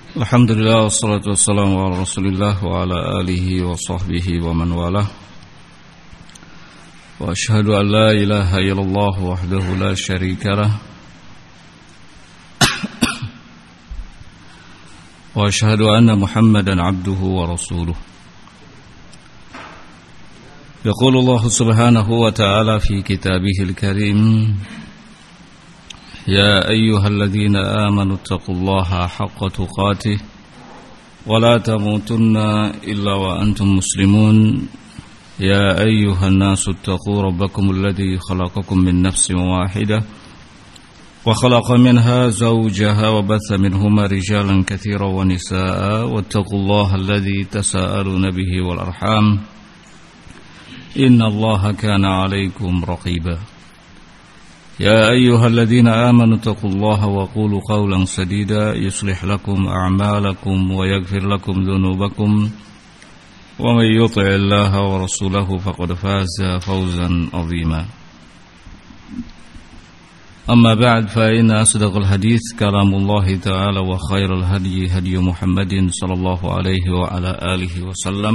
Alhamdulillah wassalatu wassalamu ala Rasulillah wa ala alihi wa sahbihi wa man walah. Wa asyhadu an la ilaha illallah wahdahu la syarika lah. Wa asyhadu anna Muhammadan abduhu wa rasuluh. Yaqulu Allah subhanahu wa ta'ala fi kitabihil karim: يا أيها الذين آمنوا اتقوا الله حق تقاته ولا تموتن إلا وأنتم مسلمون يا أيها الناس اتقوا ربكم الذي خلقكم من نفس واحدة وخلق منها زوجها وبث منهما رجالا كثيرا ونساء واتقوا الله الذي تساءلون به والأرحام إن الله كان عليكم رقيبا يا أيها الذين آمنوا اتقوا الله وقولوا قولا سديدا يصلح لكم أعمالكم ويغفر لكم ذنوبكم ومن يطع الله ورسوله فقد فاز فوزا عظيما أما بعد فإن أصدق الحديث كلام الله تعالى وخير الهدي هدي محمد صلى الله عليه وعلى آله وسلم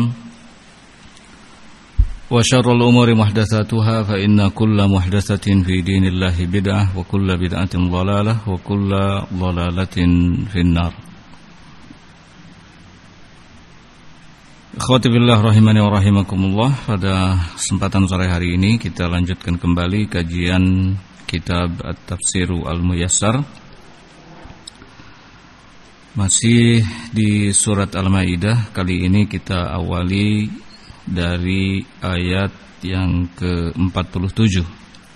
وشر الأمور محدثاتها فإن كل محدثة في دين الله بدعة وكل بدعة ضلالة وكل ضلالة في النار. Akhwati billah rahimani wa rahimakumullah. Pada kesempatan sore hari ini kita lanjutkan kembali kajian kitab At-Tafsiru Al-Muyassar. Masih di surat Al-Maidah. Kali ini kita awali dari ayat yang ke-47.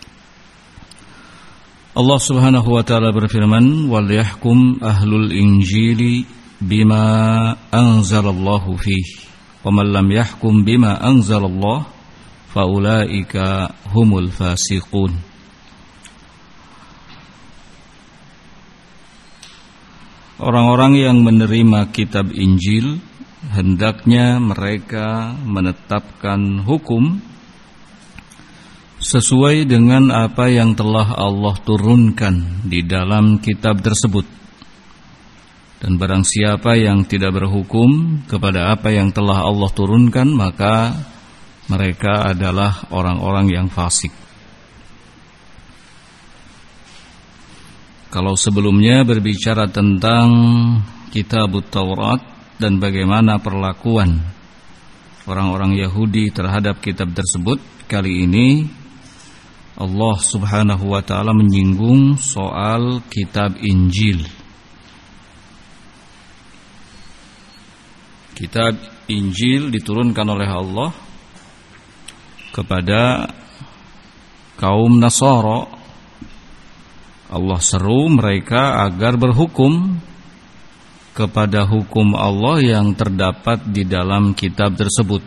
Allah Subhanahu wa taala berfirman, "Wal yahkum ahlul injili bima anzalallahu fihi, wa man lam yahkum bima anzalallah fa ulaika humul fasiqun." Orang-orang yang menerima kitab Injil hendaknya mereka menetapkan hukum sesuai dengan apa yang telah Allah turunkan di dalam kitab tersebut. Dan barang siapa yang tidak berhukum kepada apa yang telah Allah turunkan, maka mereka adalah orang-orang yang fasik. Kalau sebelumnya berbicara tentang Kitabut Taurat dan bagaimana perlakuan orang-orang Yahudi terhadap kitab tersebut, kali ini Allah Subhanahu wa taala menyinggung soal kitab Injil. Kitab Injil diturunkan oleh Allah kepada kaum Nasara. Allah seru mereka agar berhukum kepada hukum Allah yang terdapat di dalam kitab tersebut.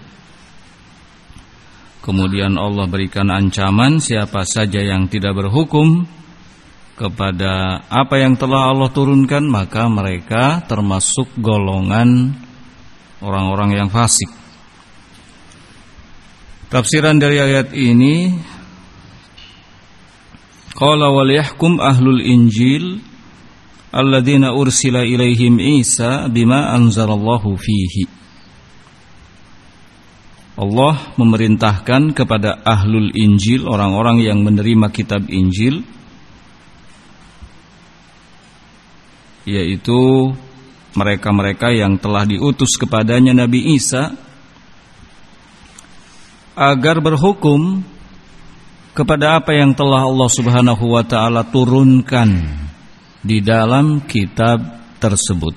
Kemudian Allah berikan ancaman siapa saja yang tidak berhukum kepada apa yang telah Allah turunkan, maka mereka termasuk golongan orang-orang yang fasik. Tafsiran dari ayat ini, qala wal yahkum ahlul injil alladzina ursila ilaihim Isa bima anzalallahu fihi. Allah memerintahkan kepada ahlul Injil, orang-orang yang menerima kitab Injil, yaitu mereka-mereka yang telah diutus kepadanya Nabi Isa, agar berhukum kepada apa yang telah Allah Subhanahu wa taala turunkan di dalam kitab tersebut.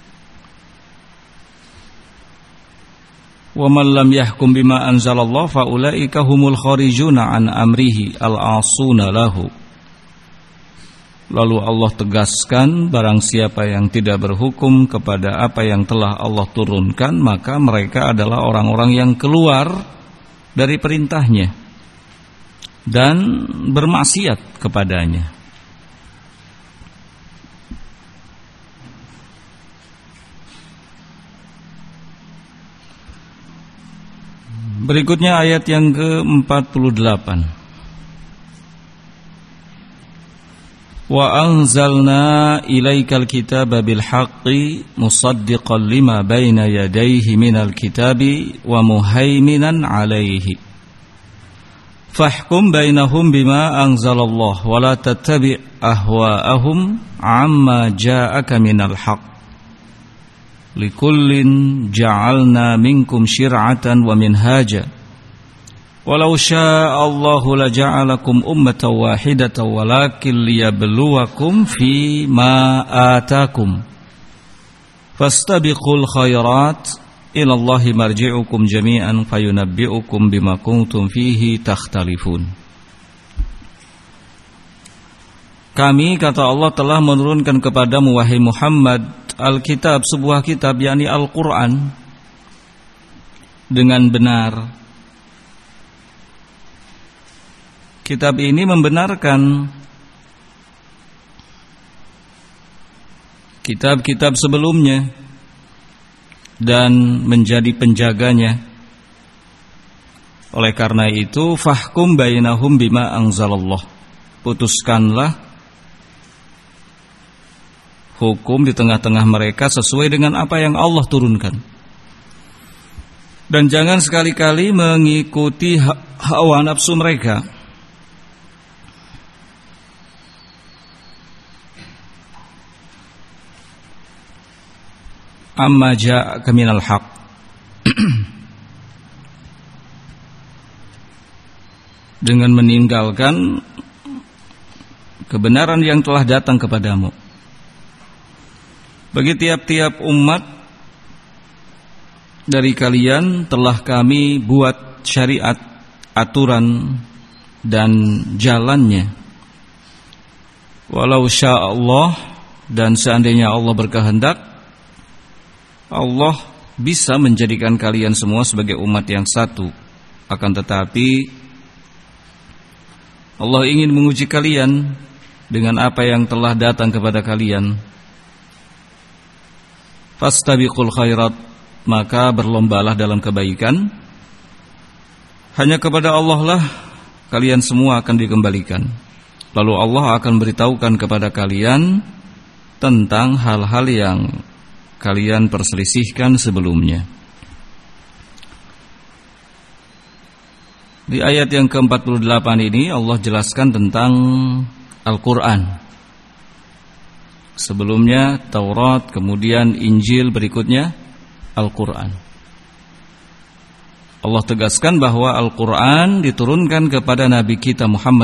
Wa man lam yahkum bima anzalallah fa ulaika humul kharijuna an amrihi al-asuna lahu. Lalu Allah tegaskan, barang siapa yang tidak berhukum kepada apa yang telah Allah turunkan, maka mereka adalah orang-orang yang keluar dari perintahnya dan bermaksiat kepadanya. Berikutnya ayat yang ke-48. Wa anzalna ilaikal kitaba bil haqqi musaddiqan lima baina yadayhi minal kitabi wa muhaiminan alaihi. Fahkum bainahum bima anzalallah wa la tattabi' ahwa'ahum amma ja'aka minal haqq. Likullin ja'alna minkum syir'atan wa minhaja. Walau sya'allahu laja'alakum ummatan wahidatan walakin liyabluwakum fi ma atakum. Fastabiqul khairat ila Allahi marji'ukum jami'an fayunabbi'ukum bima kuntum fihi takhtalifun. Kami, kata Allah, telah menurunkan kepadamu wahai Muhammad Alkitab, sebuah kitab, yakni Al-Quran, dengan benar. Kitab ini membenarkan kitab-kitab sebelumnya dan menjadi penjaganya. Oleh karena itu, fahkum bainahum bima anzalallah, putuskanlah hukum di tengah-tengah mereka sesuai dengan apa yang Allah turunkan. Dan jangan sekali-kali mengikuti hawa nafsu mereka. Amma ja'aka minal haq. Dengan meninggalkan kebenaran yang telah datang kepadamu. Bagi tiap-tiap umat dari kalian telah kami buat syariat, aturan dan jalannya. Walau sya'allah, dan seandainya Allah berkehendak, Allah bisa menjadikan kalian semua sebagai umat yang satu. Akan tetapi Allah ingin menguji kalian dengan apa yang telah datang kepada kalian. Fastabiqul khairat, maka berlombalah dalam kebaikan. Hanya kepada Allah lah kalian semua akan dikembalikan. Lalu Allah akan beritahukan kepada kalian tentang hal-hal yang kalian perselisihkan sebelumnya. Di ayat yang ke-48 ini Allah jelaskan tentang Al-Quran. Sebelumnya Taurat, kemudian Injil, berikutnya Al-Quran. Allah tegaskan bahwa Al-Quran diturunkan kepada Nabi kita Muhammad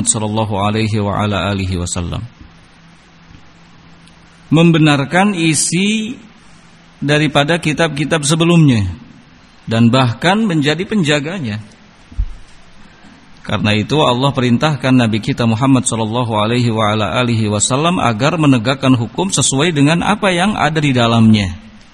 SAW, membenarkan isi daripada kitab-kitab sebelumnya dan bahkan menjadi penjaganya. Karena itu Allah perintahkan Nabi kita Muhammad SAW agar menegakkan hukum sesuai dengan apa yang ada di dalamnya.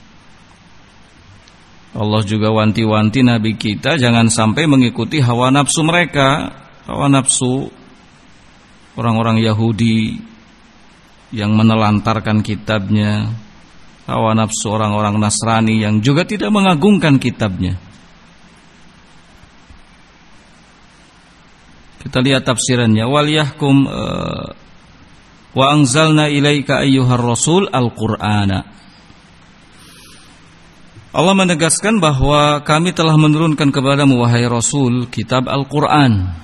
Allah juga wanti-wanti Nabi kita jangan sampai mengikuti hawa nafsu mereka, hawa nafsu orang-orang Yahudi yang menelantarkan kitabnya, hawa nafsu orang-orang Nasrani yang juga tidak mengagungkan kitabnya. Kita lihat tafsirannya. Wal yahkum wa anzalna ilaika ayyuhar rasul al-Qur'ana. Allah menegaskan bahwa kami telah menurunkan kepadamu wahai Rasul kitab Al-Qur'an.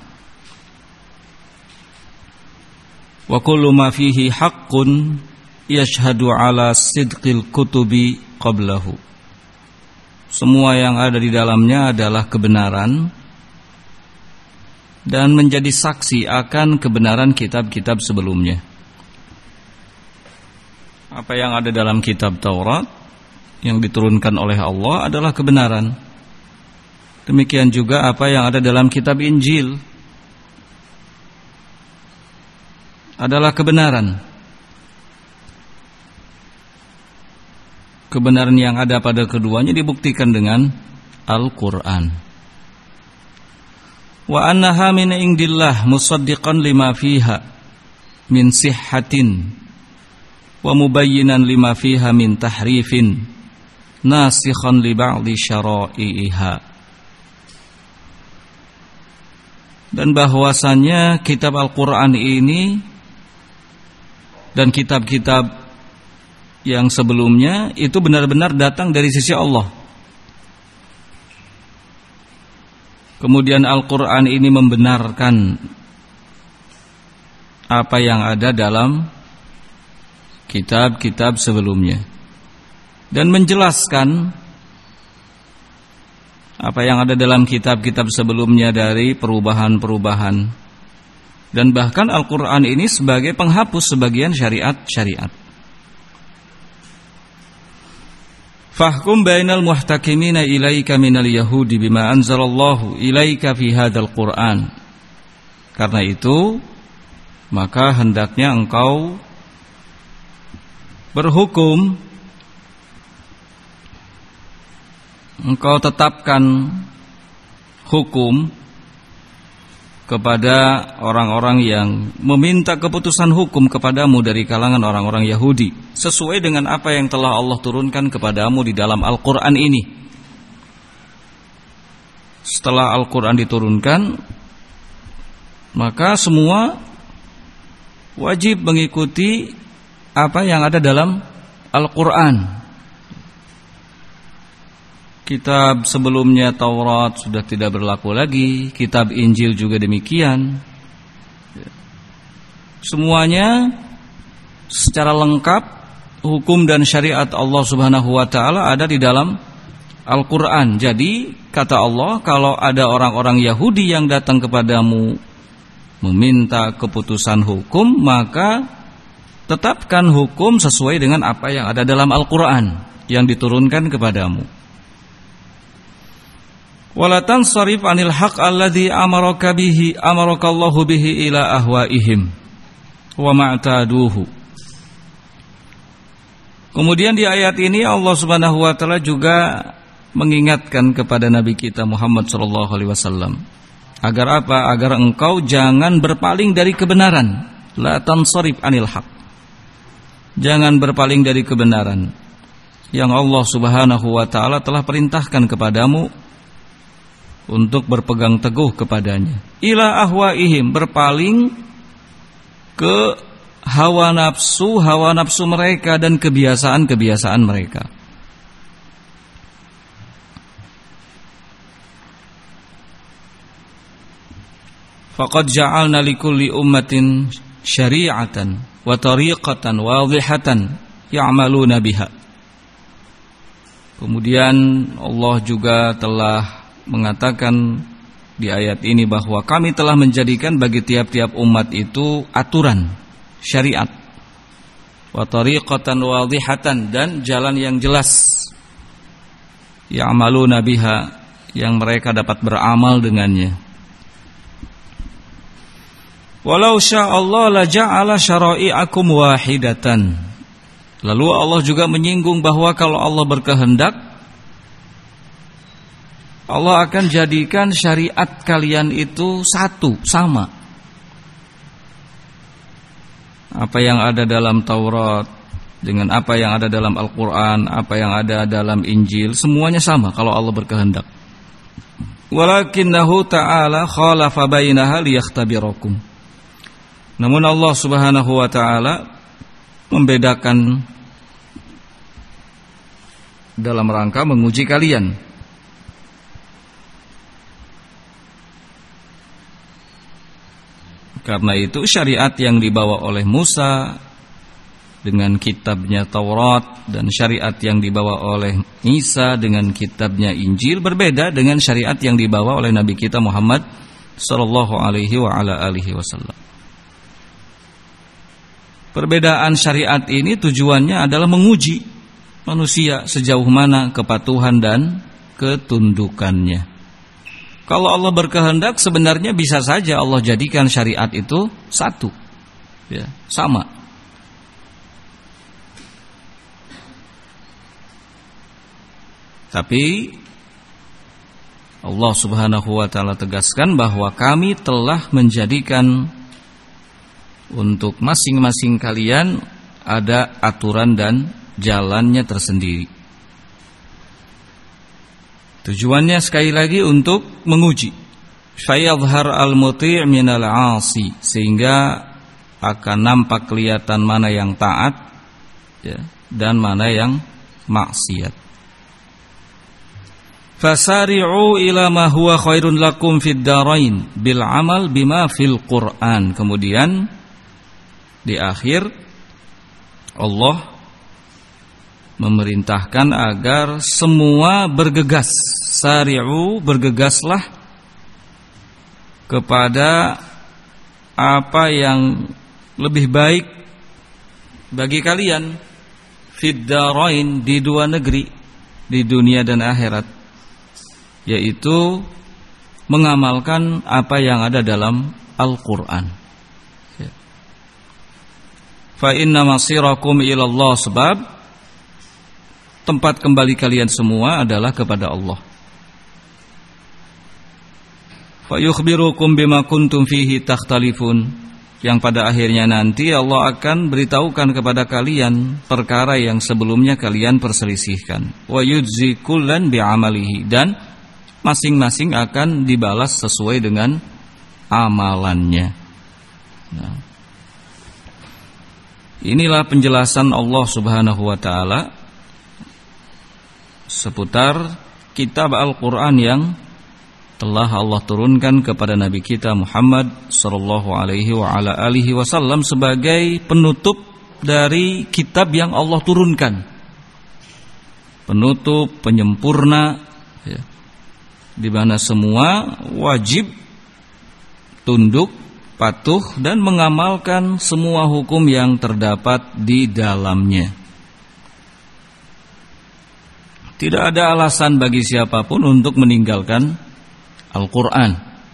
Wa kullu ma fihi haqqun yashhadu ala sidqil kutubi qablahu. Semua yang ada di dalamnya adalah kebenaran dan menjadi saksi akan kebenaran kitab-kitab sebelumnya. Apa yang ada dalam kitab Taurat yang diturunkan oleh Allah adalah kebenaran. Demikian juga apa yang ada dalam kitab Injil adalah kebenaran. Kebenaran yang ada pada keduanya dibuktikan dengan Al-Quran. Wa annaha min indillah musaddiqan lima fiha min sihhatin wa mubayyinan lima fiha min tahrifin nasikhan li ba'di syara'iha. Dan bahwasannya kitab Al-Quran ini dan kitab-kitab yang sebelumnya itu benar-benar datang dari sisi Allah. Kemudian Al-Quran ini membenarkan apa yang ada dalam kitab-kitab sebelumnya dan menjelaskan apa yang ada dalam kitab-kitab sebelumnya dari perubahan-perubahan, dan bahkan Al-Quran ini sebagai penghapus sebagian syariat-syariat. Fahkum bainal muhtakimina ilaika minal yahudi bima anzalallahu ilaika fi hadzal Qur'an. Karena itu maka hendaknya engkau berhukum, engkau tetapkan hukum kepada orang-orang yang meminta keputusan hukum kepadamu dari kalangan orang-orang Yahudi, sesuai dengan apa yang telah Allah turunkan kepadamu di dalam Al-Quran ini. Setelah Al-Quran diturunkan, maka semua wajib mengikuti apa yang ada dalam Al-Quran. Kitab sebelumnya Taurat sudah tidak berlaku lagi, kitab Injil juga demikian. Semuanya secara lengkap hukum dan syariat Allah Subhanahu wa taala ada di dalam Al-Qur'an. Jadi kata Allah, kalau ada orang-orang Yahudi yang datang kepadamu meminta keputusan hukum, maka tetapkan hukum sesuai dengan apa yang ada dalam Al-Qur'an yang diturunkan kepadamu. Wala tansarif anil haq alladhi amaraka Allahu bihi ila ahwaihim wa ma'taduhu. Kemudian di ayat ini Allah Subhanahu wa taala juga mengingatkan kepada Nabi kita Muhammad sallallahu alaihi wasallam agar apa? Agar engkau jangan berpaling dari kebenaran. La tansarif anil haq. Jangan berpaling dari kebenaran yang Allah Subhanahu wa taala telah perintahkan kepadamu untuk berpegang teguh kepadanya. Ila ahwaihim, berpaling ke hawa nafsu mereka dan kebiasaan-kebiasaan mereka. Faqad ja'alna likulli ummatin syari'atan wa tariqatan wadhihatan ya'maluna biha. Kemudian Allah juga telah mengatakan di ayat ini bahwa kami telah menjadikan bagi tiap-tiap umat itu aturan syariat, wa tariqatan wadhihatan, dan jalan yang jelas, ya'maluna biha, yang mereka dapat beramal dengannya. Walau sya'allahu la ja'ala syara'i'akum wahidatan. Lalu Allah juga menyinggung bahwa kalau Allah berkehendak, Allah akan jadikan syariat kalian itu satu, sama. Apa yang ada dalam Taurat dengan apa yang ada dalam Al-Quran, apa yang ada dalam Injil, semuanya sama kalau Allah berkehendak. Walakinnahu ta'ala khalafa bainaha liyakhtabirakum. Namun Allah Subhanahu wa ta'ala membedakan dalam rangka menguji kalian. Karena itu syariat yang dibawa oleh Musa dengan kitabnya Taurat dan syariat yang dibawa oleh Isa dengan kitabnya Injil berbeda dengan syariat yang dibawa oleh Nabi kita Muhammad sallallahu alaihi wa ala alihi wasallam. Perbedaan syariat ini tujuannya adalah menguji manusia sejauh mana kepatuhan dan ketundukannya. Kalau Allah berkehendak, sebenarnya bisa saja Allah jadikan syariat itu satu, ya, sama. Tapi Allah Subhanahu wa ta'ala tegaskan bahwa kami telah menjadikan untuk masing-masing kalian ada aturan dan jalannya tersendiri. Tujuannya sekali lagi untuk menguji. Fayadhhar al-muti' minal 'asi, sehingga akan nampak kelihatan mana yang taat, ya, dan mana yang maksiat. Fasari'u ila ma huwa khairun lakum fid darain bil amal bima fil Qur'an. Kemudian di akhir Allah memerintahkan agar semua bergegas. Sari'u, bergegaslah kepada apa yang lebih baik bagi kalian fid darain, di dua negeri, di dunia dan akhirat, yaitu mengamalkan apa yang ada dalam Al-Qur'an. Fa inna masirakum ila Allah, sebab tempat kembali kalian semua adalah kepada Allah. Fa yukhbirukum bima kuntum fihi takhtalifun, yang pada akhirnya nanti Allah akan beritahukan kepada kalian perkara yang sebelumnya kalian perselisihkan. Wa yujzi kullan bi'amalihi, dan masing-masing akan dibalas sesuai dengan amalannya. Nah, inilah penjelasan Allah Subhanahu wa taala seputar kitab Al-Qur'an yang telah Allah turunkan kepada Nabi kita Muhammad sallallahu alaihi wa ala alihi wasallam sebagai penutup dari kitab yang Allah turunkan. Penutup, penyempurna, ya, di mana semua wajib tunduk, patuh, dan mengamalkan semua hukum yang terdapat di dalamnya. Tidak ada alasan bagi siapapun untuk meninggalkan Al-Quran.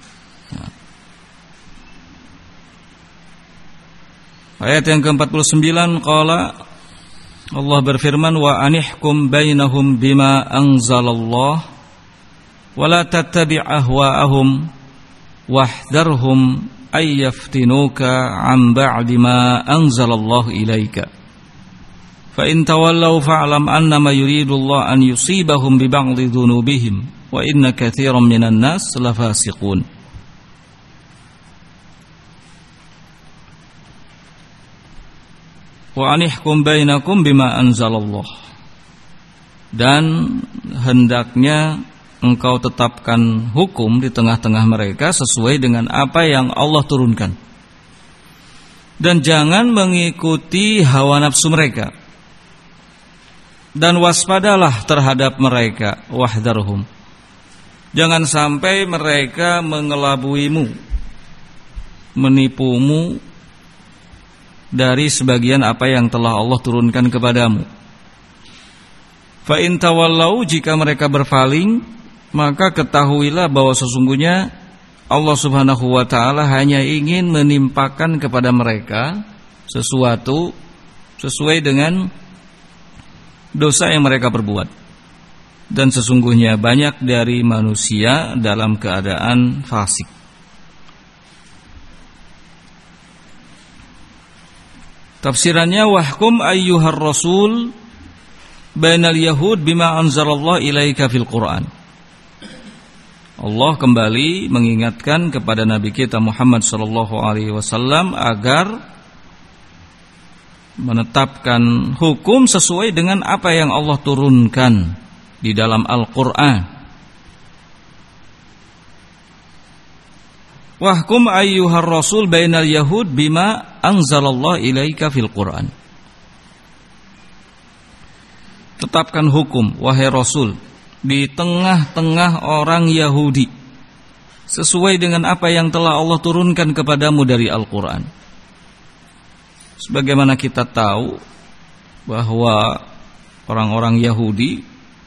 Ayat yang ke-49, qala, Allah berfirman, wa anihkum bainahum bima anzalallah wa la tattabi' ahwa'ahum wahdharhum ay yaftinuka an ba'di ma anzalallahu ilaika. Fa in tawallaw fa'lam annama yuridullahu an yusibahum bi ba'dhi dhunubihim wa inna katsiran minan nas lafasiqun. Wa anihkum bainakum bima anzalallah, dan hendaknya engkau tetapkan hukum di tengah-tengah mereka sesuai dengan apa yang Allah turunkan, dan jangan mengikuti hawa nafsu mereka, dan waspadalah terhadap mereka, wahdharhum, jangan sampai mereka mengelabuimu, menipumu dari sebagian apa yang telah Allah turunkan kepadamu. Fa in tawallau, jika mereka berpaling, maka ketahuilah bahwa sesungguhnya Allah Subhanahu wa taala hanya ingin menimpakan kepada mereka sesuatu sesuai dengan dosa yang mereka perbuat. Dan sesungguhnya banyak dari manusia dalam keadaan fasik. Tafsirannya, wahkum ayyuhar rasul bainal yahud bima anzalallahu ilaika fil Qur'an. Allah kembali mengingatkan kepada Nabi kita Muhammad sallallahu alaihi wasallam agar menetapkan hukum sesuai dengan apa yang Allah turunkan di dalam Al-Qur'an. Wahkum ayyuhar rasul bainal yahud bima anzalallahu ilaika fil Qur'an. Tetapkan hukum, wahai Rasul, di tengah-tengah orang Yahudi sesuai dengan apa yang telah Allah turunkan kepadamu dari Al-Qur'an. Sebagaimana kita tahu bahwa orang-orang Yahudi,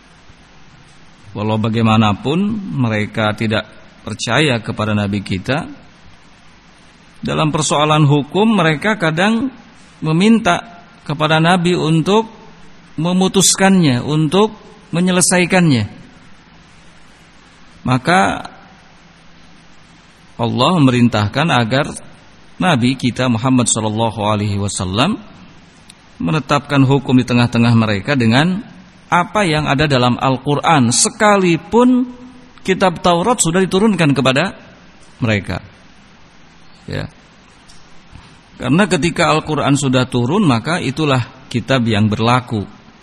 walau bagaimanapun mereka tidak percaya kepada Nabi kita, dalam persoalan hukum mereka kadang meminta kepada Nabi untuk memutuskannya, untuk menyelesaikannya. Maka Allah memerintahkan agar Nabi kita Muhammad SAW menetapkan hukum di tengah-tengah mereka dengan apa yang ada dalam Al-Quran, sekalipun kitab Taurat sudah diturunkan kepada mereka. Ya. Karena ketika Al-Quran sudah turun, maka itulah kitab yang berlaku.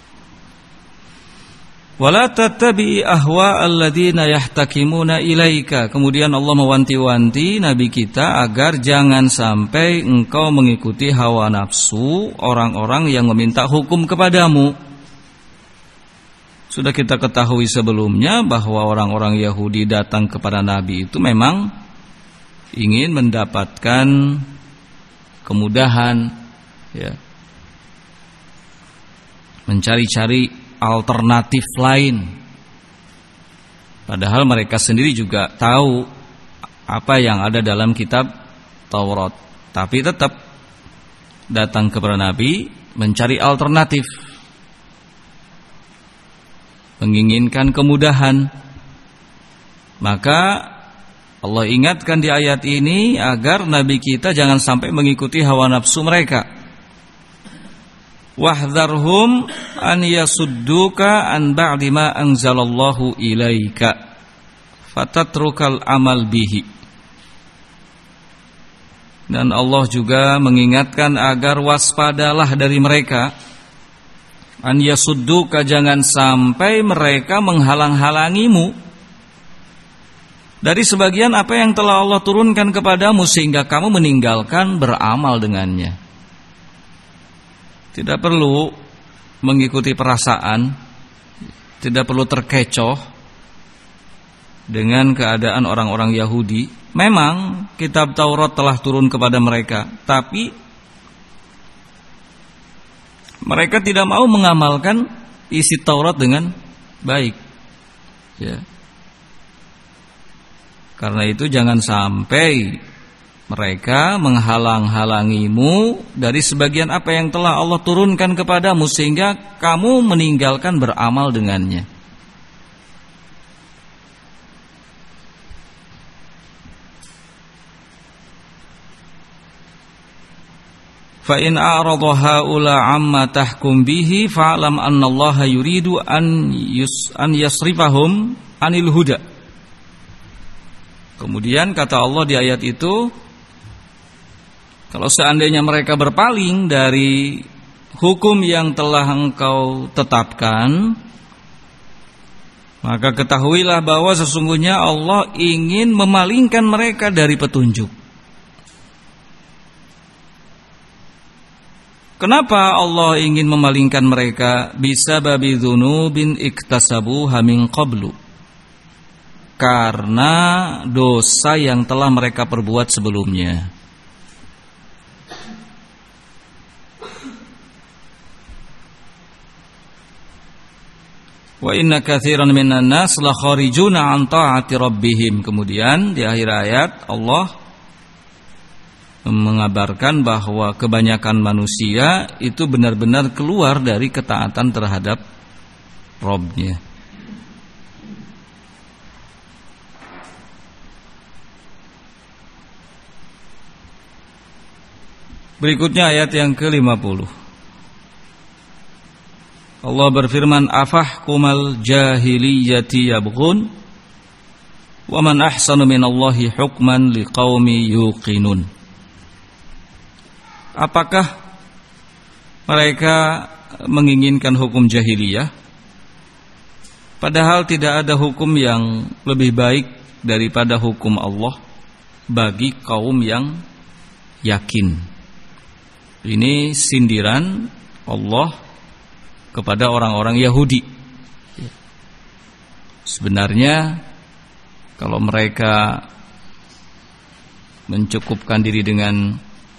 Wala tattabi ahwa alladziina yahtakimuna ilaika. Kemudian Allah mewanti-wanti Nabi kita agar jangan sampai engkau mengikuti hawa nafsu orang-orang yang meminta hukum kepadamu. Sudah kita ketahui sebelumnya bahwa orang-orang Yahudi datang kepada Nabi itu memang ingin mendapatkan kemudahan, ya, mencari-cari alternatif lain. Padahal mereka sendiri juga tahu apa yang ada dalam kitab Taurat, tapi tetap datang kepada Nabi mencari alternatif, menginginkan kemudahan. Maka Allah ingatkan di ayat ini agar Nabi kita jangan sampai mengikuti hawa nafsu mereka. Wahdharhum an yasudduka an ba'di ma anzalallahu ilaika fatatrukal amal bihi. Dan Allah juga mengingatkan agar waspadalah dari mereka. An yasudduka, jangan sampai mereka menghalang-halangimu dari sebagian apa yang telah Allah turunkan kepadamu, sehingga kamu meninggalkan beramal dengannya. Tidak perlu mengikuti perasaan, tidak perlu terkecoh dengan keadaan orang-orang Yahudi. Memang kitab Taurat telah turun kepada mereka, tapi mereka tidak mau mengamalkan isi Taurat dengan baik, ya. Karena itu jangan sampai mereka menghalang-halangimu dari sebagian apa yang telah Allah turunkan kepadamu, sehingga kamu meninggalkan beramal dengannya. Fa in a'rada haula amma tahkum bihi fa'lam anna Allah yuridu an yasrifahum anil huda. Kemudian kata Allah di ayat itu, kalau seandainya mereka berpaling dari hukum yang telah engkau tetapkan, maka ketahuilah bahwa sesungguhnya Allah ingin memalingkan mereka dari petunjuk. Kenapa Allah ingin memalingkan mereka? Bisababi dzunubin iktasabuha min qablu. Karena dosa yang telah mereka perbuat sebelumnya. Wa inna katsiran minan nas la kharijuna an ta'ati rabbihim. Kemudian di akhir ayat Allah mengabarkan bahwa kebanyakan manusia itu benar-benar keluar dari ketaatan terhadap Rabb-nya. Berikutnya ayat yang ke-50. Allah berfirman, afahkumal jahiliyati yabghun wa man ahsanu minallahi hukman liqaumi yuqinun. Apakah mereka menginginkan hukum jahiliyah, padahal tidak ada hukum yang lebih baik daripada hukum Allah bagi kaum yang yakin. Ini sindiran Allah kepada orang-orang Yahudi. Sebenarnya kalau mereka mencukupkan diri dengan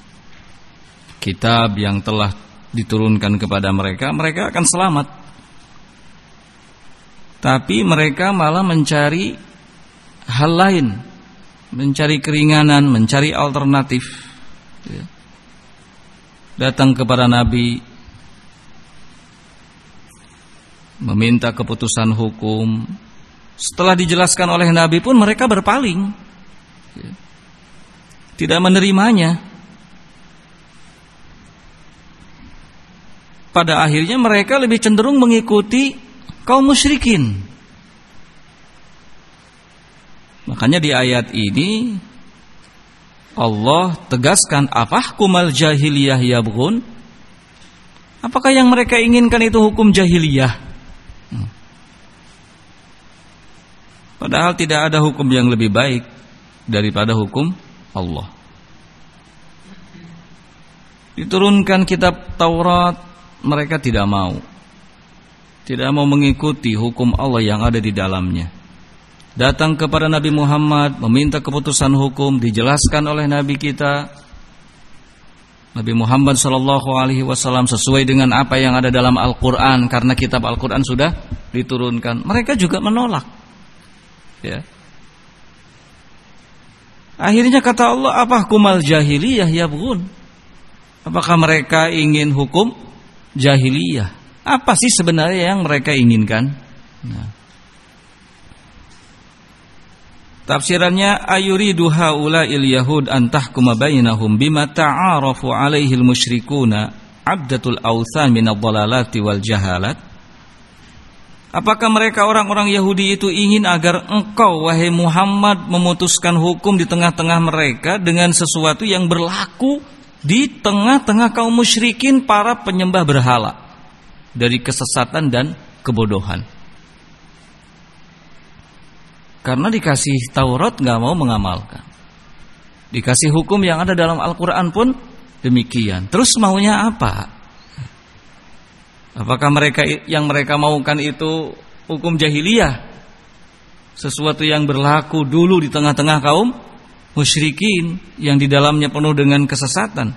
kitab yang telah diturunkan kepada mereka, mereka akan selamat. Tapi mereka malah mencari hal lain, mencari keringanan, mencari alternatif. Datang kepada Nabi, meminta keputusan hukum. Setelah dijelaskan oleh Nabi pun mereka berpaling, tidak menerimanya. Pada akhirnya mereka lebih cenderung mengikuti kaum musyrikin. Makanya di ayat ini Allah tegaskan, afahkumal jahiliyah yabghun? Apakah yang mereka inginkan itu hukum jahiliyah? Padahal tidak ada hukum yang lebih baik daripada hukum Allah. Diturunkan kitab Taurat, mereka tidak mau. Tidak mau mengikuti hukum Allah yang ada di dalamnya. Datang kepada Nabi Muhammad, meminta keputusan hukum, dijelaskan oleh Nabi kita Nabi Muhammad SAW sesuai dengan apa yang ada dalam Al-Quran, karena kitab Al-Quran sudah diturunkan. Mereka juga menolak, ya. Akhirnya kata Allah, afahkumal jahiliyah yabghun? Apakah mereka ingin hukum jahiliyah? Apa sih sebenarnya yang mereka inginkan? Nah, tafsirannya, ayuridu haula'il yahud an tahkuma bainahum bima ta'arafu alaihi al-musyrikuna abdatul awthan min ad-dhalalati wal jahalat. Apakah mereka orang-orang Yahudi itu ingin agar engkau wahai Muhammad memutuskan hukum di tengah-tengah mereka dengan sesuatu yang berlaku di tengah-tengah kaum musyrikin, para penyembah berhala, dari kesesatan dan kebodohan? Karena dikasih Taurat gak mau mengamalkan, dikasih hukum yang ada dalam Al-Quran pun demikian. Terus maunya apa? Apakah yang mereka maukan itu hukum jahiliyah, sesuatu yang berlaku dulu di tengah-tengah kaum musyrikin yang di dalamnya penuh dengan kesesatan?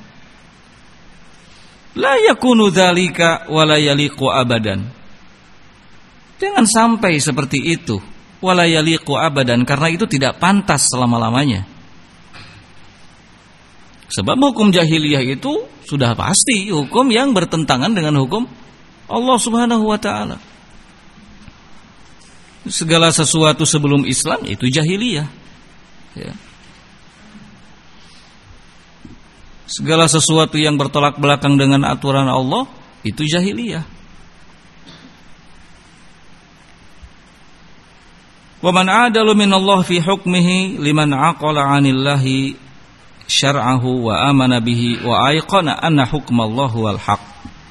La yakunu dzalika wa la yaliqu abadan. Jangan sampai seperti itu. Wala yaliqu abadan, karena itu tidak pantas selama-lamanya. Sebab hukum jahiliyah itu sudah pasti hukum yang bertentangan dengan hukum Allah Subhanahu wa ta'ala. Segala sesuatu sebelum Islam itu jahiliyah, ya. Segala sesuatu yang bertolak belakang dengan aturan Allah itu jahiliyah. Wa man 'adalu minallah fi hukmihi liman 'aqala 'anillahi syar'ahu wa amana bihi wa ayqana anna hukmallahu wal haq.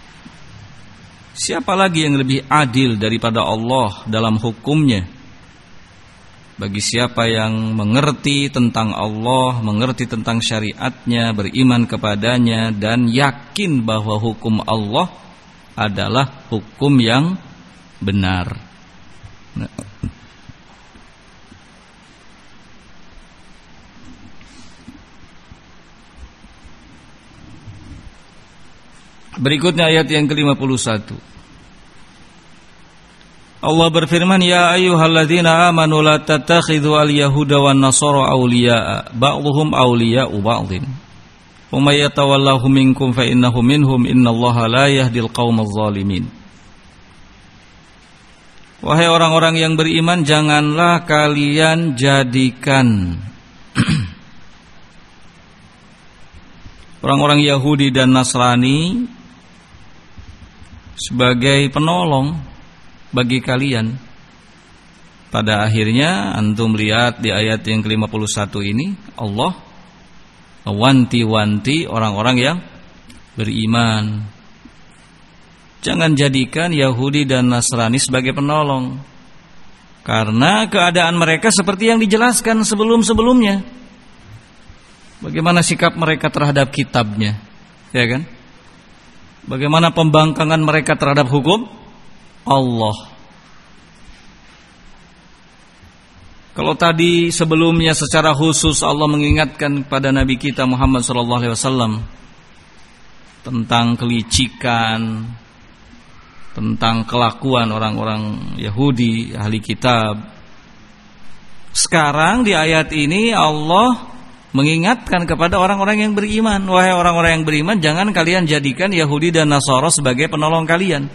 Siapa lagi yang lebih adil daripada Allah dalam hukumnya? Bagi siapa yang mengerti tentang Allah, mengerti tentang syariatnya, beriman kepadanya, dan yakin bahwa hukum Allah adalah hukum yang benar. Berikutnya ayat yang ke-51. Allah berfirman, ya ayyuhalladzina amanu la tattakhidhu al-yahuda wan nasara awliya'a ba'dhuhum awliya'u ba'dhin wa may yatawallahu minkum fa innahu minhum innallaha la yahdil qaumadz zalimin. Wahai orang-orang yang beriman, janganlah kalian jadikan orang-orang Yahudi dan Nasrani sebagai penolong bagi kalian. Pada akhirnya antum lihat di ayat yang ke-51 ini, Allah mewanti-wanti orang-orang yang beriman, jangan jadikan Yahudi dan Nasrani sebagai penolong, karena keadaan mereka seperti yang dijelaskan sebelum-sebelumnya. Bagaimana sikap mereka terhadap kitabnya, ya kan? Bagaimana pembangkangan mereka terhadap hukum Allah. Kalau tadi sebelumnya secara khusus Allah mengingatkan kepada Nabi kita Muhammad SAW tentang kelicikan, tentang kelakuan orang-orang Yahudi, ahli kitab. Sekarang di ayat ini Allah mengingatkan kepada orang-orang yang beriman, wahai orang-orang yang beriman, jangan kalian jadikan Yahudi dan Nasara sebagai penolong kalian.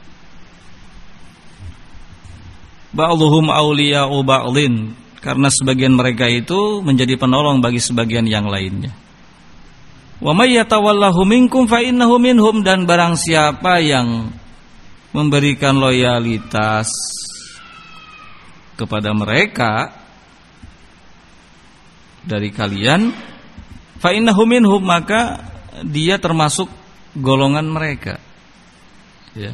Ba'dhuhum awliya'u ba'dhin, karena sebagian mereka itu menjadi penolong bagi sebagian yang lainnya. Wa may yatawallahu minkum fa innahu minhum, dan barang siapa yang memberikan loyalitas kepada mereka dari kalian, fa innahu minhum, maka dia termasuk golongan mereka. Ya.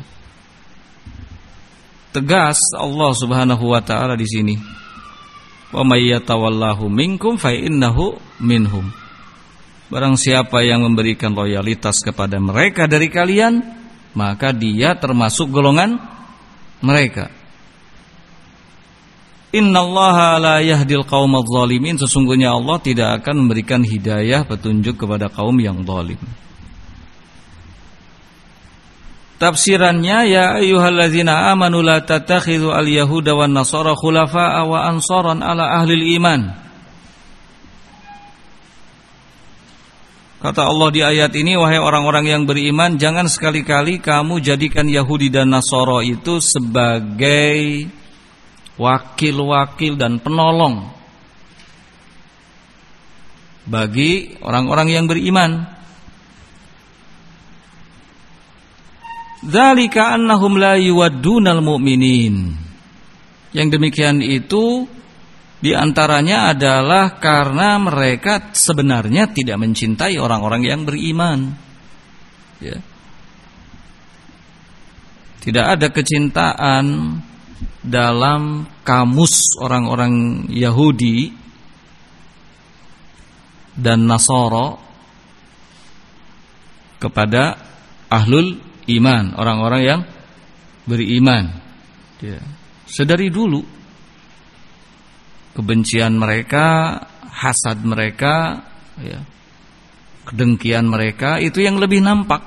Tegas Allah Subhanahu wa taala di sini. Wa may yatawallahu minkum fa innahu minhum. Barang siapa yang memberikan loyalitas kepada mereka dari kalian, maka dia termasuk golongan mereka. Innallaha la yahdil qaumadz zalimin. Sesungguhnya Allah tidak akan memberikan hidayah, petunjuk kepada kaum yang zalim. Tafsirannya, ya ayyuhallazina amanu la tattakhidhu al-yahuda wan nasara khulafa'a wa ansaran ala ahli iman. Kata Allah di ayat ini, wahai orang-orang yang beriman, jangan sekali-kali kamu jadikan Yahudi dan Nasara itu sebagai wakil-wakil dan penolong bagi orang-orang yang beriman. Dzalika annahum la yuwaddunal mu'minin. Yang demikian itu diantaranya adalah karena mereka sebenarnya tidak mencintai orang-orang yang beriman. Ya. Tidak ada kecintaan dalam kamus orang-orang Yahudi dan Nasara kepada ahlul iman, orang-orang yang beriman. Ya. Sedari dulu kebencian mereka, hasad mereka, ya, kedengkian mereka itu yang lebih nampak.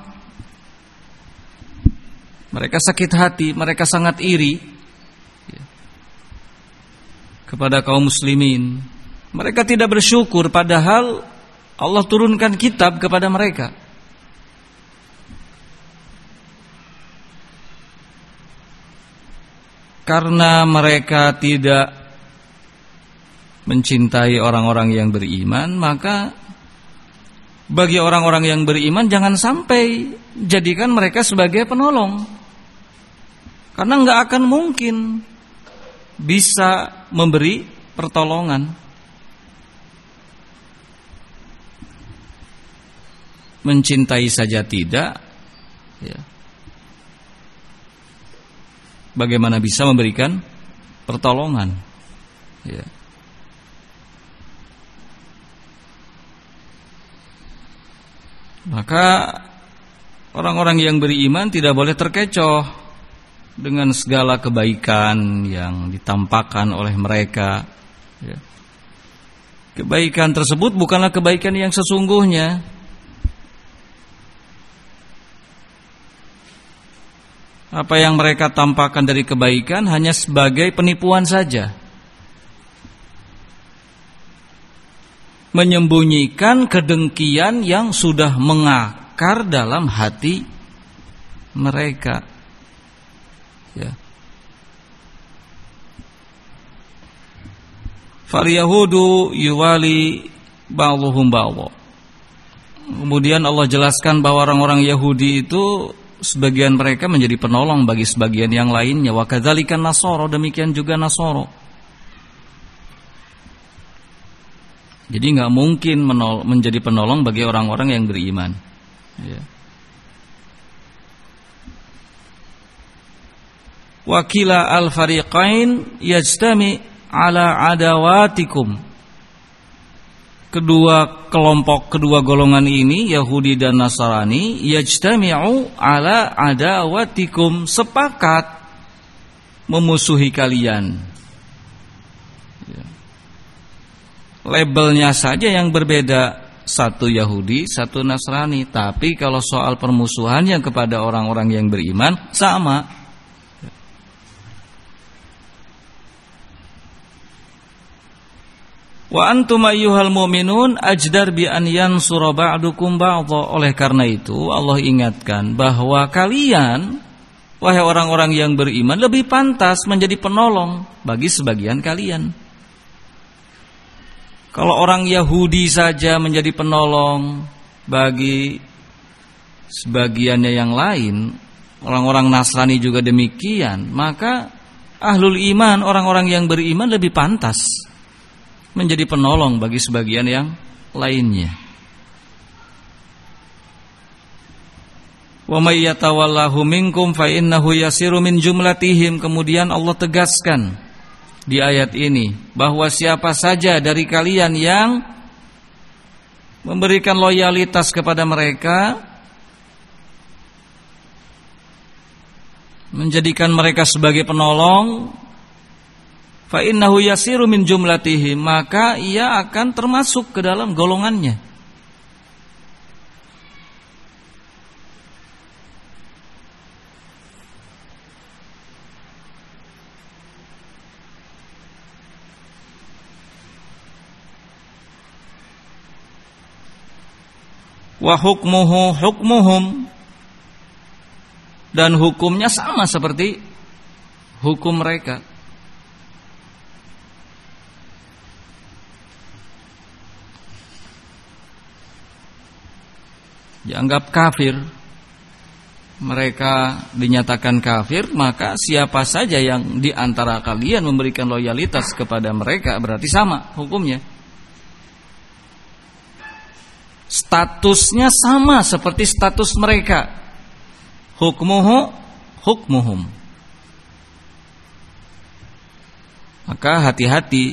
Mereka sakit hati, mereka sangat iri, ya, kepada kaum muslimin. Mereka tidak bersyukur padahal Allah turunkan kitab kepada mereka. Karena mereka tidak mencintai orang-orang yang beriman, maka bagi orang-orang yang beriman jangan sampai jadikan mereka sebagai penolong. Karena enggak akan mungkin bisa memberi pertolongan. Mencintai saja tidak, ya. Bagaimana bisa memberikan pertolongan? Ya. Maka orang-orang yang beriman tidak boleh terkecoh dengan segala kebaikan yang ditampakkan oleh mereka. Ya. Kebaikan tersebut bukanlah kebaikan yang sesungguhnya. Apa yang mereka tampakkan dari kebaikan hanya sebagai penipuan saja, menyembunyikan kedengkian yang sudah mengakar dalam hati mereka. Ya. Fal yahudu yuwali ba'dhuhum ba'dha. Kemudian Allah jelaskan bahwa orang-orang Yahudi itu sebagian mereka menjadi penolong bagi sebagian yang lainnya. Wa kadzalikan Nasara, demikian juga Nasara. Jadi enggak mungkin menjadi penolong bagi orang-orang yang beriman. Ya. Wa kila al-fariqain yajtami ala adawatikum. Kedua golongan ini, Yahudi dan Nasrani, yajtami'u ala adawatikum, sepakat memusuhi kalian. Ya. Labelnya saja yang berbeda, satu Yahudi, satu Nasrani, tapi kalau soal permusuhannya kepada orang-orang yang beriman sama. Wa antum ayyuhal mu'minun ajdar bi an yansura ba'dukum ba'dha. Oleh karena itu Allah ingatkan bahwa kalian, wahai orang-orang yang beriman, lebih pantas menjadi penolong bagi sebagian kalian. Kalau orang Yahudi saja menjadi penolong bagi sebagiannya yang lain, orang-orang Nasrani juga demikian, maka ahlul iman, orang-orang yang beriman lebih pantas menjadi penolong bagi sebagian yang lainnya. Wa may yatawallahu minkum fa innahu yasiru min jumlatihim. Kemudian Allah tegaskan di ayat ini bahwa siapa saja dari kalian yang memberikan loyalitas kepada mereka, menjadikan mereka sebagai penolong, fa innahu yasiru min jumlatihim, maka ia akan termasuk ke dalam golongannya. Wa hukmuhu hukmuhum, dan hukumnya sama seperti hukum mereka. Dianggap kafir, mereka dinyatakan kafir, maka siapa saja yang di antara kalian memberikan loyalitas kepada mereka berarti sama hukumnya. Statusnya sama seperti status mereka. Hukmuhu hukmuhum. Maka hati-hati,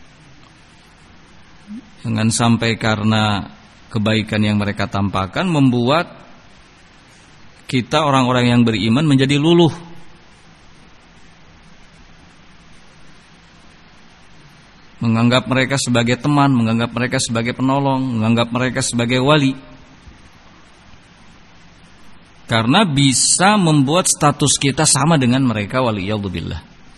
jangan sampai karena kebaikan yang mereka tampakkan membuat kita orang-orang yang beriman menjadi luluh, menganggap mereka sebagai teman, menganggap mereka sebagai penolong, menganggap mereka sebagai wali. Karena bisa membuat status kita sama dengan mereka, waliyadzubillah.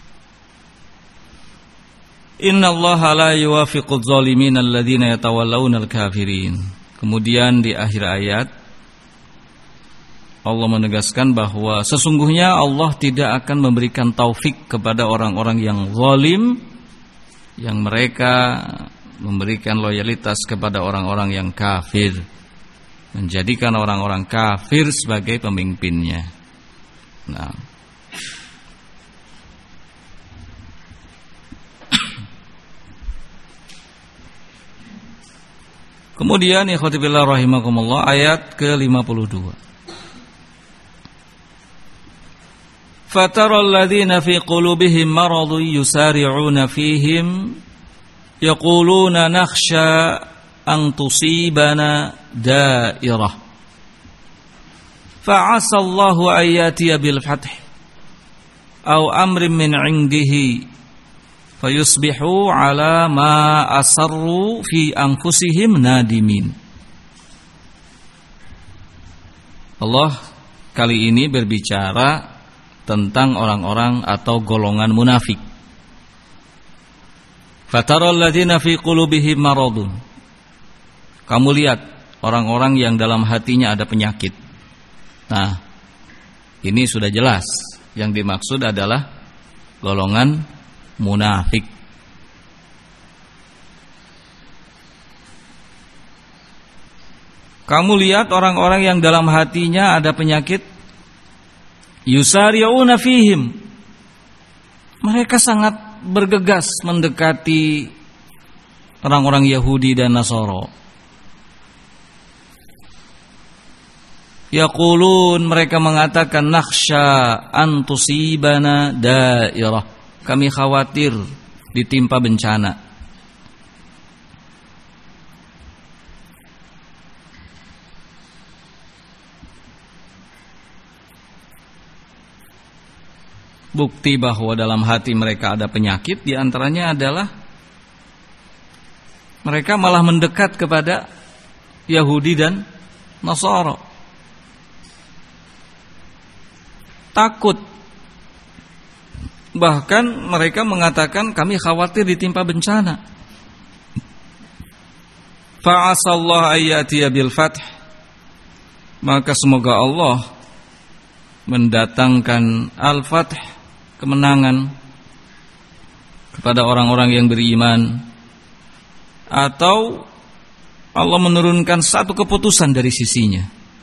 Innallaha la yuwafiqudz zalimin alladzina yatawallawna al-kafirin. Kemudian di akhir ayat Allah menegaskan bahwa sesungguhnya Allah tidak akan memberikan taufik kepada orang-orang yang zalim, yang mereka memberikan loyalitas kepada orang-orang yang kafir, menjadikan orang-orang kafir sebagai pemimpinnya. Nah, kemudian ikhwati fillah rahimakumullah, ayat ke-52. Fataral ladzina fi qulubihim maradun yusari'una fihim yaquluna nakhsha an tusibana dairah fa'asa Allahu an yatiya bil fath aw amrin min 'indihi fayusbihu ala ma asarru fi anfusihim nadimin. Allah kali ini berbicara tentang orang-orang atau golongan munafik. Fataral ladzina fi qulubihim maradun. Kamu lihat orang-orang yang dalam hatinya ada penyakit. Nah, ini sudah jelas yang dimaksud adalah golongan munafik. Kamu lihat orang-orang yang dalam hatinya ada penyakit. Yusari'una fihim, mereka sangat bergegas mendekati orang-orang Yahudi dan Nasara. Yaqulun, mereka mengatakan nakhsha an tusibana dairah, kami khawatir ditimpa bencana. Bukti bahwa dalam hati mereka ada penyakit diantaranya adalah mereka malah mendekat kepada Yahudi dan Nasara. Takut. Bahkan mereka mengatakan kami khawatir ditimpa bencana. Fa'asallahu ayyatiya bil fath. Maka semoga Allah mendatangkan al-fath, kemenangan kepada orang-orang yang beriman, atau Allah menurunkan satu keputusan dari sisinya.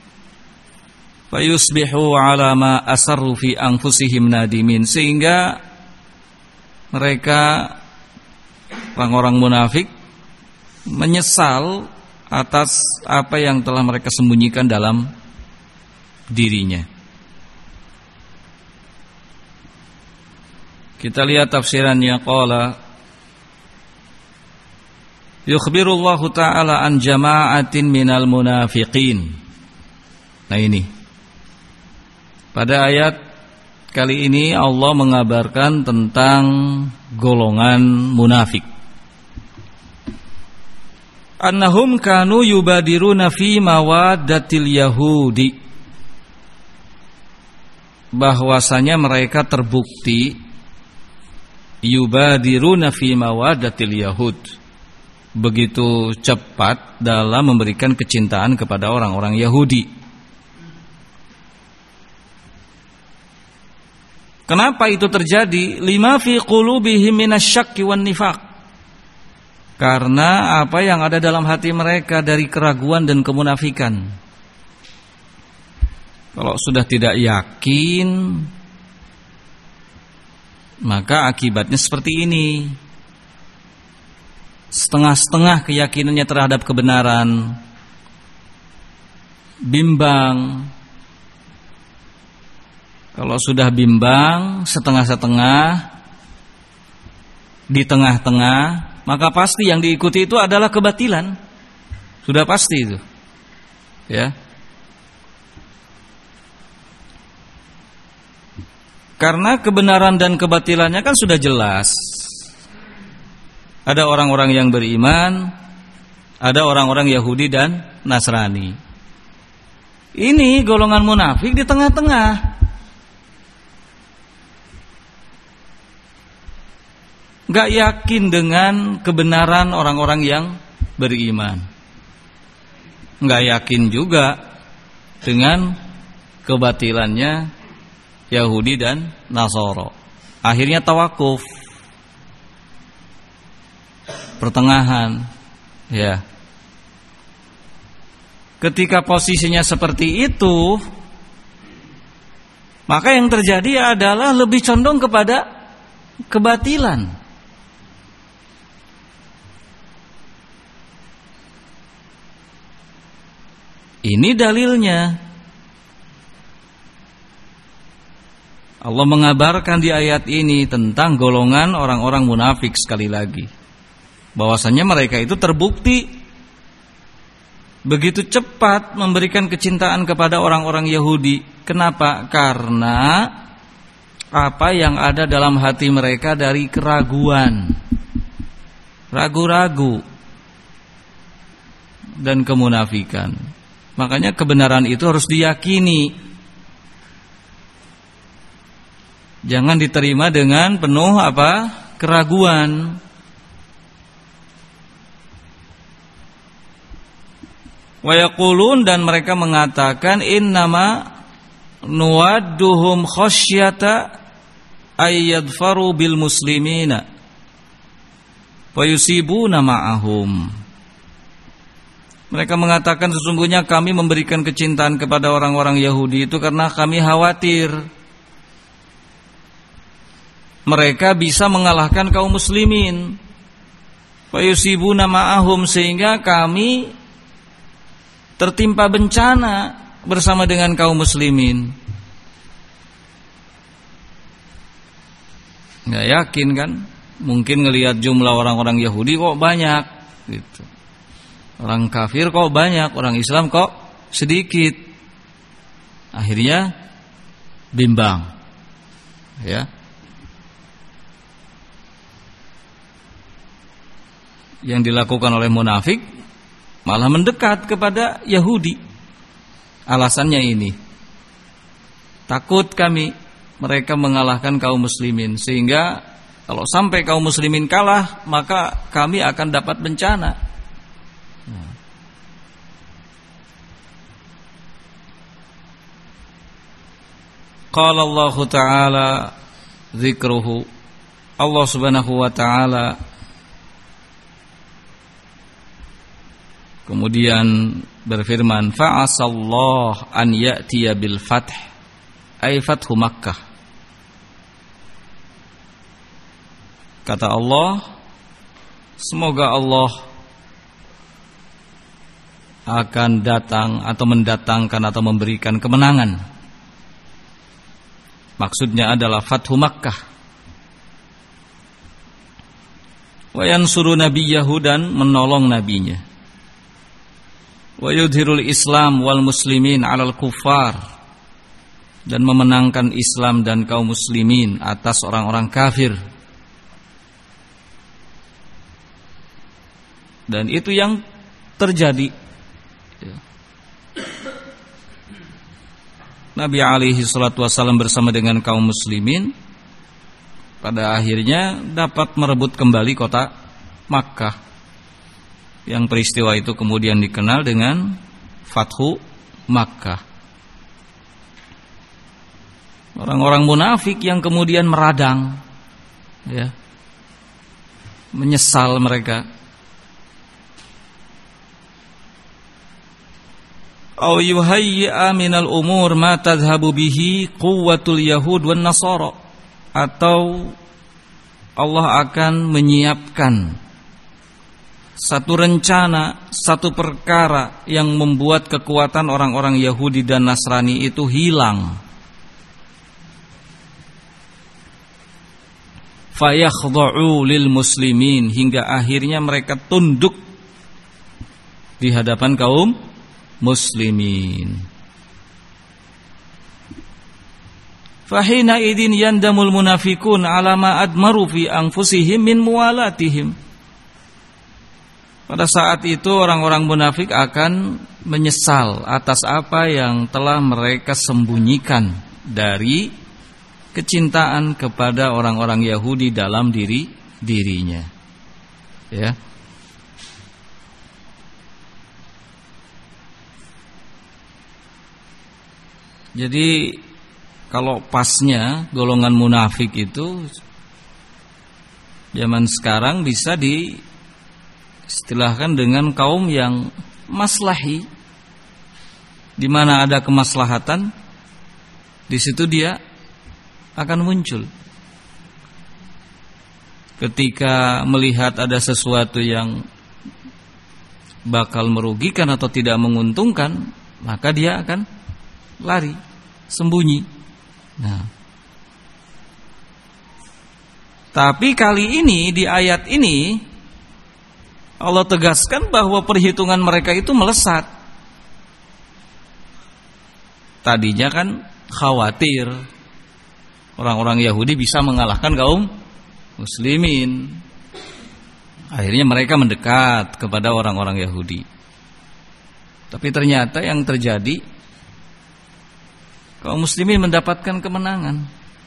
Fayusbihu ala ma asarru fi anfusihim nadimin, sehingga mereka orang-orang munafik menyesal atas apa yang telah mereka sembunyikan dalam dirinya. Kita lihat tafsirannya. Qala yukhbirullahu ta'ala an jama'atin minal munafiqin. Nah ini, pada ayat kali ini Allah mengabarkan tentang golongan munafik. Annahum kanu yubadiruna fi mawaddatil yahudi, bahwasanya mereka terbukti yubadiruna fi mawaddatil yahud, begitu cepat dalam memberikan kecintaan kepada orang-orang Yahudi. Kenapa itu terjadi? Lima fi qulubihim minasyakki wan nifaq, karena apa yang ada dalam hati mereka dari keraguan dan kemunafikan. Kalau sudah tidak yakin, maka akibatnya seperti ini. Setengah-setengah keyakinannya terhadap kebenaran, bimbang. Kalau sudah bimbang, setengah-setengah, di tengah-tengah, maka pasti yang diikuti itu adalah kebatilan. Sudah pasti itu. Ya. Karena kebenaran dan kebatilannya kan sudah jelas. Ada orang-orang yang beriman, ada orang-orang Yahudi dan Nasrani. Ini golongan munafik di tengah-tengah. Gak yakin dengan kebenaran orang-orang yang beriman, gak yakin juga dengan kebatilannya Yahudi dan Nasara. Akhirnya tawakuf, pertengahan, ya. Ketika posisinya seperti itu, maka yang terjadi adalah lebih condong kepada kebatilan. Ini dalilnya. Allah mengabarkan di ayat ini tentang golongan orang-orang munafik sekali lagi, bahwasanya mereka itu terbukti begitu cepat memberikan kecintaan kepada orang-orang Yahudi. Kenapa? Karena apa yang ada dalam hati mereka dari keraguan, ragu-ragu, dan kemunafikan. Makanya kebenaran itu harus diyakini, jangan diterima dengan penuh keraguan. Wa yaqulun, dan mereka mengatakan, innama nuwadduhum khasyata ayyadfaru bil muslimina wa yusibuna ma'ahum. Mereka mengatakan, sesungguhnya kami memberikan kecintaan kepada orang-orang Yahudi itu karena kami khawatir mereka bisa mengalahkan kaum muslimin. Fayusibuna ma'ahum, sehingga kami tertimpa bencana bersama dengan kaum muslimin. Nggak yakin kan? Mungkin ngelihat jumlah orang-orang Yahudi kok banyak gitu. Orang kafir kok banyak, orang Islam kok sedikit. Akhirnya bimbang. Ya. Yang dilakukan oleh munafik malah mendekat kepada Yahudi. Alasannya ini, takut kami mereka mengalahkan kaum muslimin, sehingga kalau sampai kaum muslimin kalah, maka kami akan dapat bencana. Qala Allah Ta'ala dzikruhu, Allah Subhanahu wa Ta'ala kemudian berfirman, fa'asallah an ya'tiya bil fath, ay fathu Makkah. Kata Allah, semoga Allah akan datang atau mendatangkan atau memberikan kemenangan. Maksudnya adalah Fathu Makkah. Wa yansuru nabiyahu, dan menolong nabinya. Wa yudhirul Islam wal muslimin 'alal kuffar, dan memenangkan Islam dan kaum muslimin atas orang-orang kafir. Dan itu yang terjadi. Nabi alaihi salatu wasallam bersama dengan kaum muslimin pada akhirnya dapat merebut kembali kota Makkah, yang peristiwa itu kemudian dikenal dengan Fathu Makkah. Orang-orang munafik yang kemudian meradang, ya, menyesal mereka. Au yuhayya minal umur ma tadhhabu bihi quwwatul yahud wan nasara, atau Allah akan menyiapkan satu rencana, satu perkara yang membuat kekuatan orang-orang Yahudi dan Nasrani itu hilang. Fayakhda'u lil muslimin, hingga akhirnya mereka tunduk di hadapan kaum muslimin. Fahina idin yandamul munafikun ala ma admaru fi anfusihim min muwalatihim. Pada saat itu orang-orang munafik akan menyesal atas apa yang telah mereka sembunyikan dari kecintaan kepada orang-orang Yahudi dalam dirinya. Ya. Jadi kalau pasnya golongan munafik itu zaman sekarang bisa diistilahkan dengan kaum yang maslahi, di mana ada kemaslahatan, di situ dia akan muncul. Ketika melihat ada sesuatu yang bakal merugikan atau tidak menguntungkan, maka dia akan lari, sembunyi. Nah, tapi kali ini di ayat ini Allah tegaskan bahwa perhitungan mereka itu melesat. Tadinya kan khawatir orang-orang Yahudi bisa mengalahkan kaum muslimin. Akhirnya mereka mendekat kepada orang-orang Yahudi. Tapi ternyata yang terjadi, kaum muslimin mendapatkan kemenangan.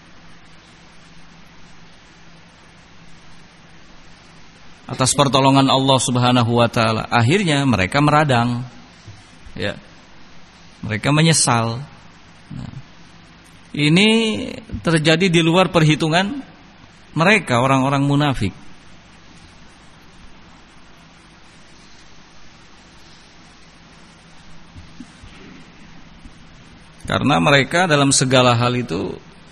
Atas pertolongan Allah Subhanahu wa taala, akhirnya mereka meradang. Ya. Mereka menyesal. Nah, ini terjadi di luar perhitungan mereka, orang-orang munafik. Karena mereka dalam segala hal itu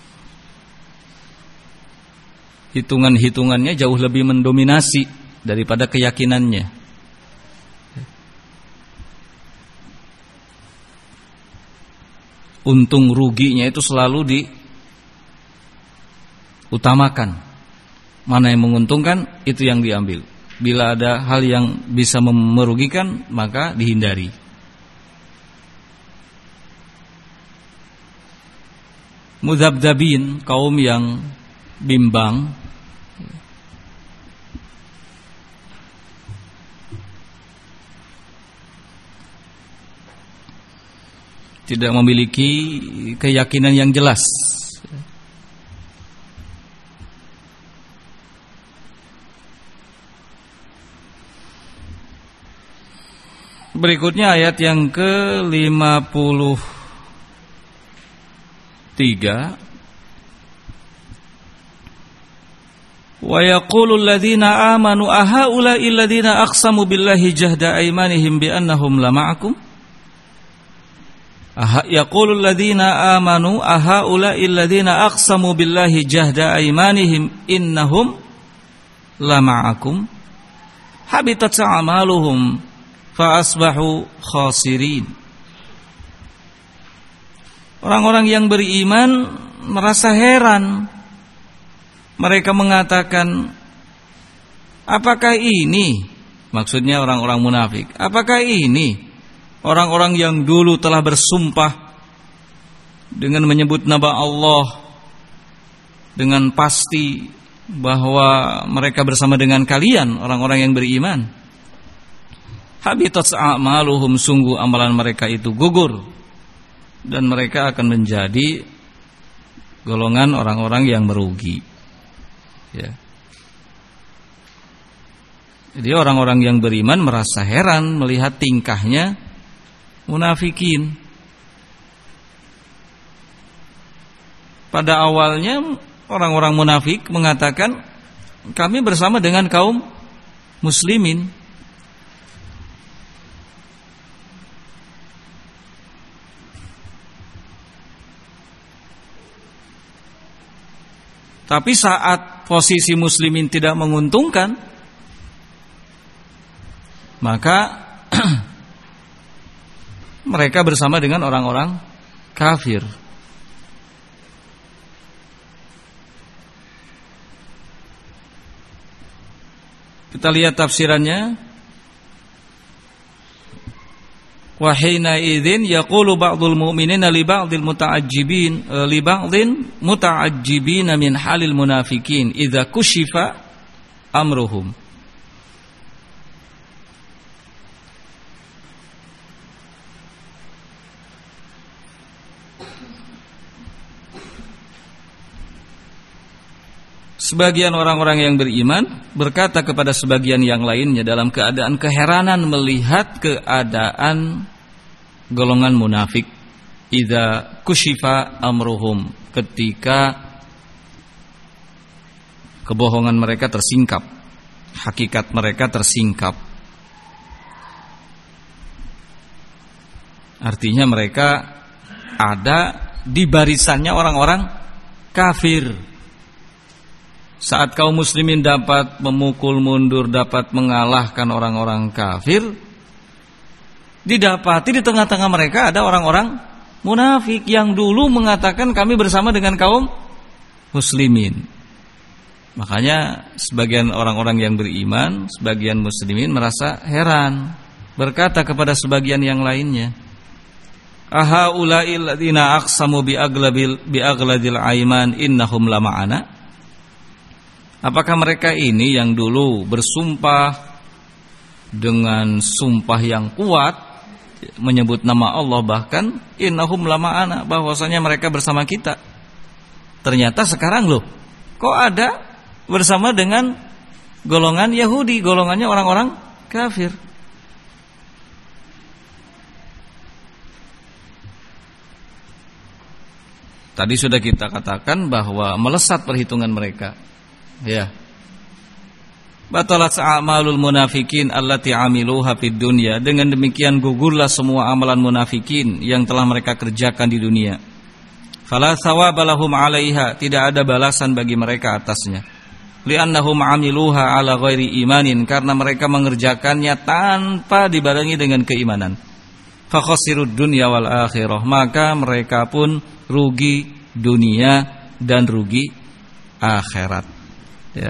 hitungan-hitungannya jauh lebih mendominasi daripada keyakinannya. Untung ruginya itu selalu diutamakan. Mana yang menguntungkan, itu yang diambil. Bila ada hal yang bisa merugikan, maka dihindari. Mudzabdzabin, kaum yang bimbang, tidak memiliki keyakinan yang jelas. Berikutnya ayat yang ke-53. Wa yaqulu alladhina amanu ahaula'i alladhina aqsamu billahi jahda aymanihim bi annahum la ma'akum. Yaqulu alladhina amanu ahaula'i alladhina aqsamu billahi jahda aymanihim innahum la ma'akum habitat a'maluhum fa asbahu khasirin. Orang-orang yang beriman merasa heran. Mereka mengatakan, apakah ini, maksudnya orang-orang munafik, apakah ini orang-orang yang dulu telah bersumpah dengan menyebut nama Allah dengan pasti bahwa mereka bersama dengan kalian, orang-orang yang beriman. Habitat a'maluhum, sungguh amalan mereka itu gugur, dan mereka akan menjadi golongan orang-orang yang merugi. Ya. Jadi orang-orang yang beriman merasa heran melihat tingkahnya munafikin. Pada awalnya orang-orang munafik mengatakan, kami bersama dengan kaum muslimin. Tapi saat posisi muslimin tidak menguntungkan, maka mereka bersama dengan orang-orang kafir. Kita lihat tafsirannya. Wa hina idzin yaqulu ba'dul mu'minina li ba'dil muta'ajjibin min halil munafikin idza kushifa amruhum. Sebagian orang-orang yang beriman berkata kepada sebagian yang lainnya dalam keadaan keheranan melihat keadaan golongan munafik. Idza kushifa amruhum, ketika kebohongan mereka tersingkap, hakikat mereka tersingkap. Artinya mereka ada di barisannya orang-orang kafir. Saat kaum muslimin dapat memukul mundur, dapat mengalahkan orang-orang kafir, didapati di tengah-tengah mereka ada orang-orang munafik yang dulu mengatakan kami bersama dengan kaum muslimin. Makanya sebagian orang-orang yang beriman, sebagian muslimin merasa heran, berkata kepada sebagian yang lainnya, ahaula'il ladzina aqsamu bi agladil aiman innahum lama'ana. Apakah mereka ini yang dulu bersumpah dengan sumpah yang kuat, menyebut nama Allah, bahkan innahum lama'ana, bahwasanya mereka bersama kita. Ternyata sekarang loh, kok ada bersama dengan golongan Yahudi, golongannya orang-orang kafir. Tadi sudah kita katakan bahwa melesat perhitungan mereka. Ya. Batalat a'malul munafikin allati amiluha fid dunya. Dengan demikian gugurlah semua amalan munafikin yang telah mereka kerjakan di dunia. Fala thawaba lahum 'alaiha, tidak ada balasan bagi mereka atasnya. Li'annahum 'amiluha 'ala ghairi imanin, karena mereka mengerjakannya tanpa dibarengi dengan keimanan. Fa khasirud dunya wal akhirah, maka mereka pun rugi dunia dan rugi akhirat. Ya.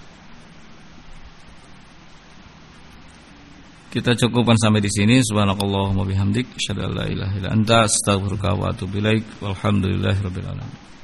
Kita cukupkan sampai di sini. Subhanakallahumma bihamdik, asyhadu an la ilaha illa anta, astaghfiruka wa atubu ilaik. Walhamdulillahirabbil alamin.